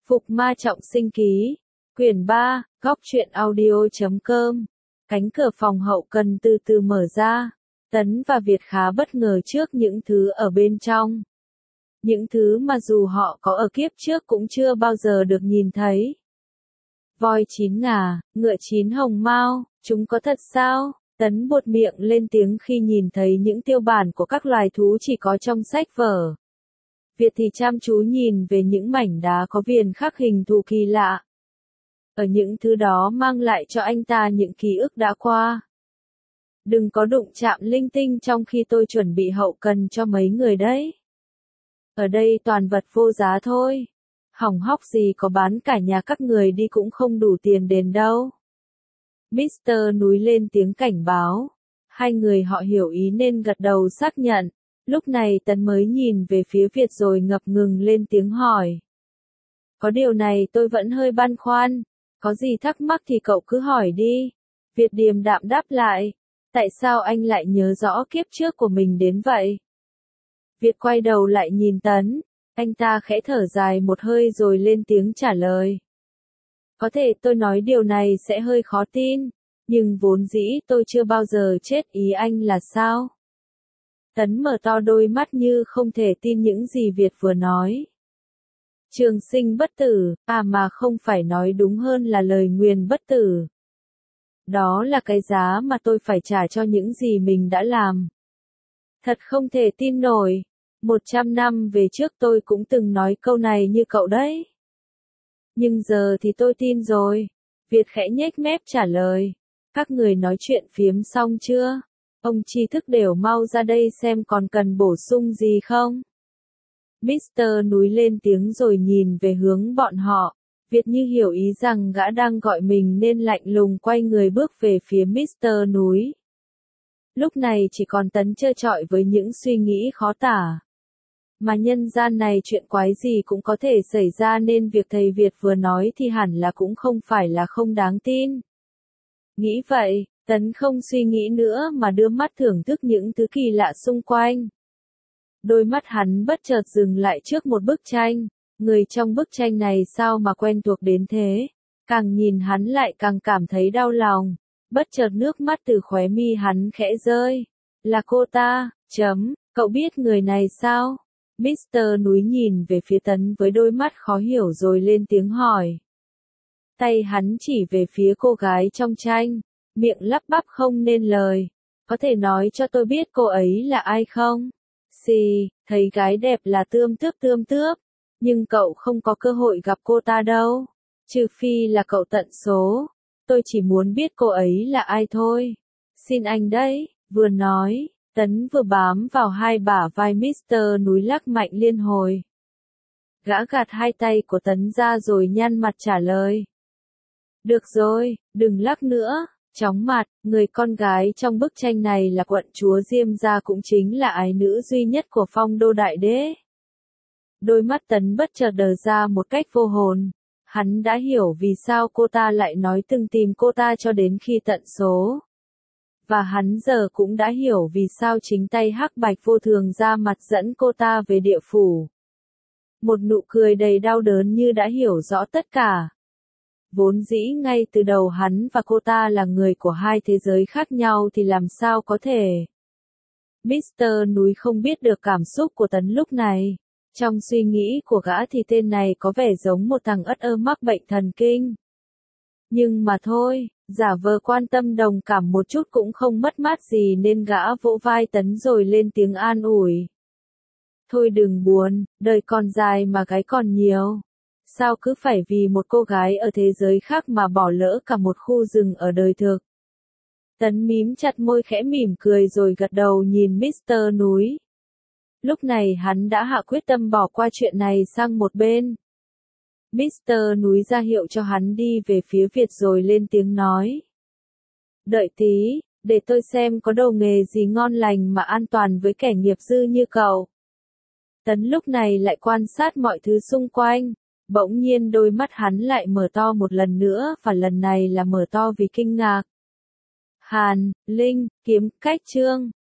Phục Ma Trọng Sinh ký, quyển 3, góc truyện audio.com. Cánh cửa phòng hậu cần từ từ mở ra. Tấn và Việt khá bất ngờ trước những thứ ở bên trong. Những thứ mà dù họ có ở kiếp trước cũng chưa bao giờ được nhìn thấy. Voi chín ngà, ngựa chín hồng mao, chúng có thật sao? Tấn buột miệng lên tiếng khi nhìn thấy những tiêu bản của các loài thú chỉ có trong sách vở. Việt thì chăm chú nhìn về những mảnh đá có viền khắc hình thù kỳ lạ. Ở những thứ đó mang lại cho anh ta những ký ức đã qua. Đừng có đụng chạm linh tinh trong khi tôi chuẩn bị hậu cần cho mấy người đấy. Ở đây toàn vật vô giá thôi. Hỏng hóc gì có bán cả nhà các người đi cũng không đủ tiền đền đâu. Mr. Núi lên tiếng cảnh báo. Hai người họ hiểu ý nên gật đầu xác nhận. Lúc này Tấn mới nhìn về phía Việt rồi ngập ngừng lên tiếng hỏi. Có điều này tôi vẫn hơi băn khoăn. Có gì thắc mắc thì cậu cứ hỏi đi. Việt điềm đạm đáp lại. Tại sao anh lại nhớ rõ kiếp trước của mình đến vậy? Việt quay đầu lại nhìn Tấn. Anh ta khẽ thở dài một hơi rồi lên tiếng trả lời. Có thể tôi nói điều này sẽ hơi khó tin. Nhưng vốn dĩ tôi chưa bao giờ chết, ý anh là sao? Tấn mở to đôi mắt như không thể tin những gì Việt vừa nói. Trường sinh bất tử, mà không phải nói đúng hơn là lời nguyền bất tử. Đó là cái giá mà tôi phải trả cho những gì mình đã làm. Thật không thể tin nổi. 100 năm về trước tôi cũng từng nói câu này như cậu đấy. Nhưng giờ thì tôi tin rồi. Việt khẽ nhếch mép trả lời. Các người nói chuyện phiếm xong chưa? Ông tri thức đều mau ra đây xem còn cần bổ sung gì không? Mr. Núi lên tiếng rồi nhìn về hướng bọn họ. Việt như hiểu ý rằng gã đang gọi mình nên lạnh lùng quay người bước về phía Mr. Núi. Lúc này chỉ còn Tấn trơ trọi với những suy nghĩ khó tả. Mà nhân gian này chuyện quái gì cũng có thể xảy ra nên việc thầy Việt vừa nói thì hẳn là cũng không phải là không đáng tin. Nghĩ vậy, Tấn không suy nghĩ nữa mà đưa mắt thưởng thức những thứ kỳ lạ xung quanh. Đôi mắt hắn bất chợt dừng lại trước một bức tranh. Người trong bức tranh này sao mà quen thuộc đến thế? Càng nhìn hắn lại càng cảm thấy đau lòng. Bất chợt nước mắt từ khóe mi hắn khẽ rơi. Là cô ta, cậu biết người này sao? Mr. Núi nhìn về phía Tấn với đôi mắt khó hiểu rồi lên tiếng hỏi. Tay hắn chỉ về phía cô gái trong tranh, miệng lắp bắp không nên lời. Có thể nói cho tôi biết cô ấy là ai không? Thấy gái đẹp là tươm tướp, nhưng cậu không có cơ hội gặp cô ta đâu. Trừ phi là cậu tận số. Tôi chỉ muốn biết cô ấy là ai thôi. Xin anh đấy, vừa nói. Tấn vừa bám vào hai bả vai Mr. Núi lắc mạnh liên hồi. Gã gạt hai tay của Tấn ra rồi nhăn mặt trả lời. Được rồi, đừng lắc nữa. Chóng mặt, người con gái trong bức tranh này là quận chúa Diêm Gia, cũng chính là ái nữ duy nhất của Phong Đô Đại Đế. Đôi mắt Tấn bất chợt đờ ra một cách vô hồn. Hắn đã hiểu vì sao cô ta lại nói từng tìm cô ta cho đến khi tận số. Và hắn giờ cũng đã hiểu vì sao chính tay hắc bạch vô thường ra mặt dẫn cô ta về địa phủ. Một nụ cười đầy đau đớn như đã hiểu rõ tất cả. Vốn dĩ ngay từ đầu hắn và cô ta là người của hai thế giới khác nhau thì làm sao có thể. Mr. Núi không biết được cảm xúc của Tấn lúc này. Trong suy nghĩ của gã thì tên này có vẻ giống một thằng ất ơ mắc bệnh thần kinh. Nhưng mà thôi, giả vờ quan tâm đồng cảm một chút cũng không mất mát gì nên gã vỗ vai Tấn rồi lên tiếng an ủi. Thôi đừng buồn, đời còn dài mà gái còn nhiều. Sao cứ phải vì một cô gái ở thế giới khác mà bỏ lỡ cả một khu rừng ở đời thực? Tấn mím chặt môi khẽ mỉm cười rồi gật đầu nhìn Mr. Núi. Lúc này hắn đã hạ quyết tâm bỏ qua chuyện này sang một bên. Mr. Núi ra hiệu cho hắn đi về phía Việt rồi lên tiếng nói. Đợi tí, để tôi xem có đồ nghề gì ngon lành mà an toàn với kẻ nghiệp dư như cậu. Tấn lúc này lại quan sát mọi thứ xung quanh. Bỗng nhiên đôi mắt hắn lại mở to một lần nữa và lần này là mở to vì kinh ngạc. Hàn, Linh, kiếm, cách chương.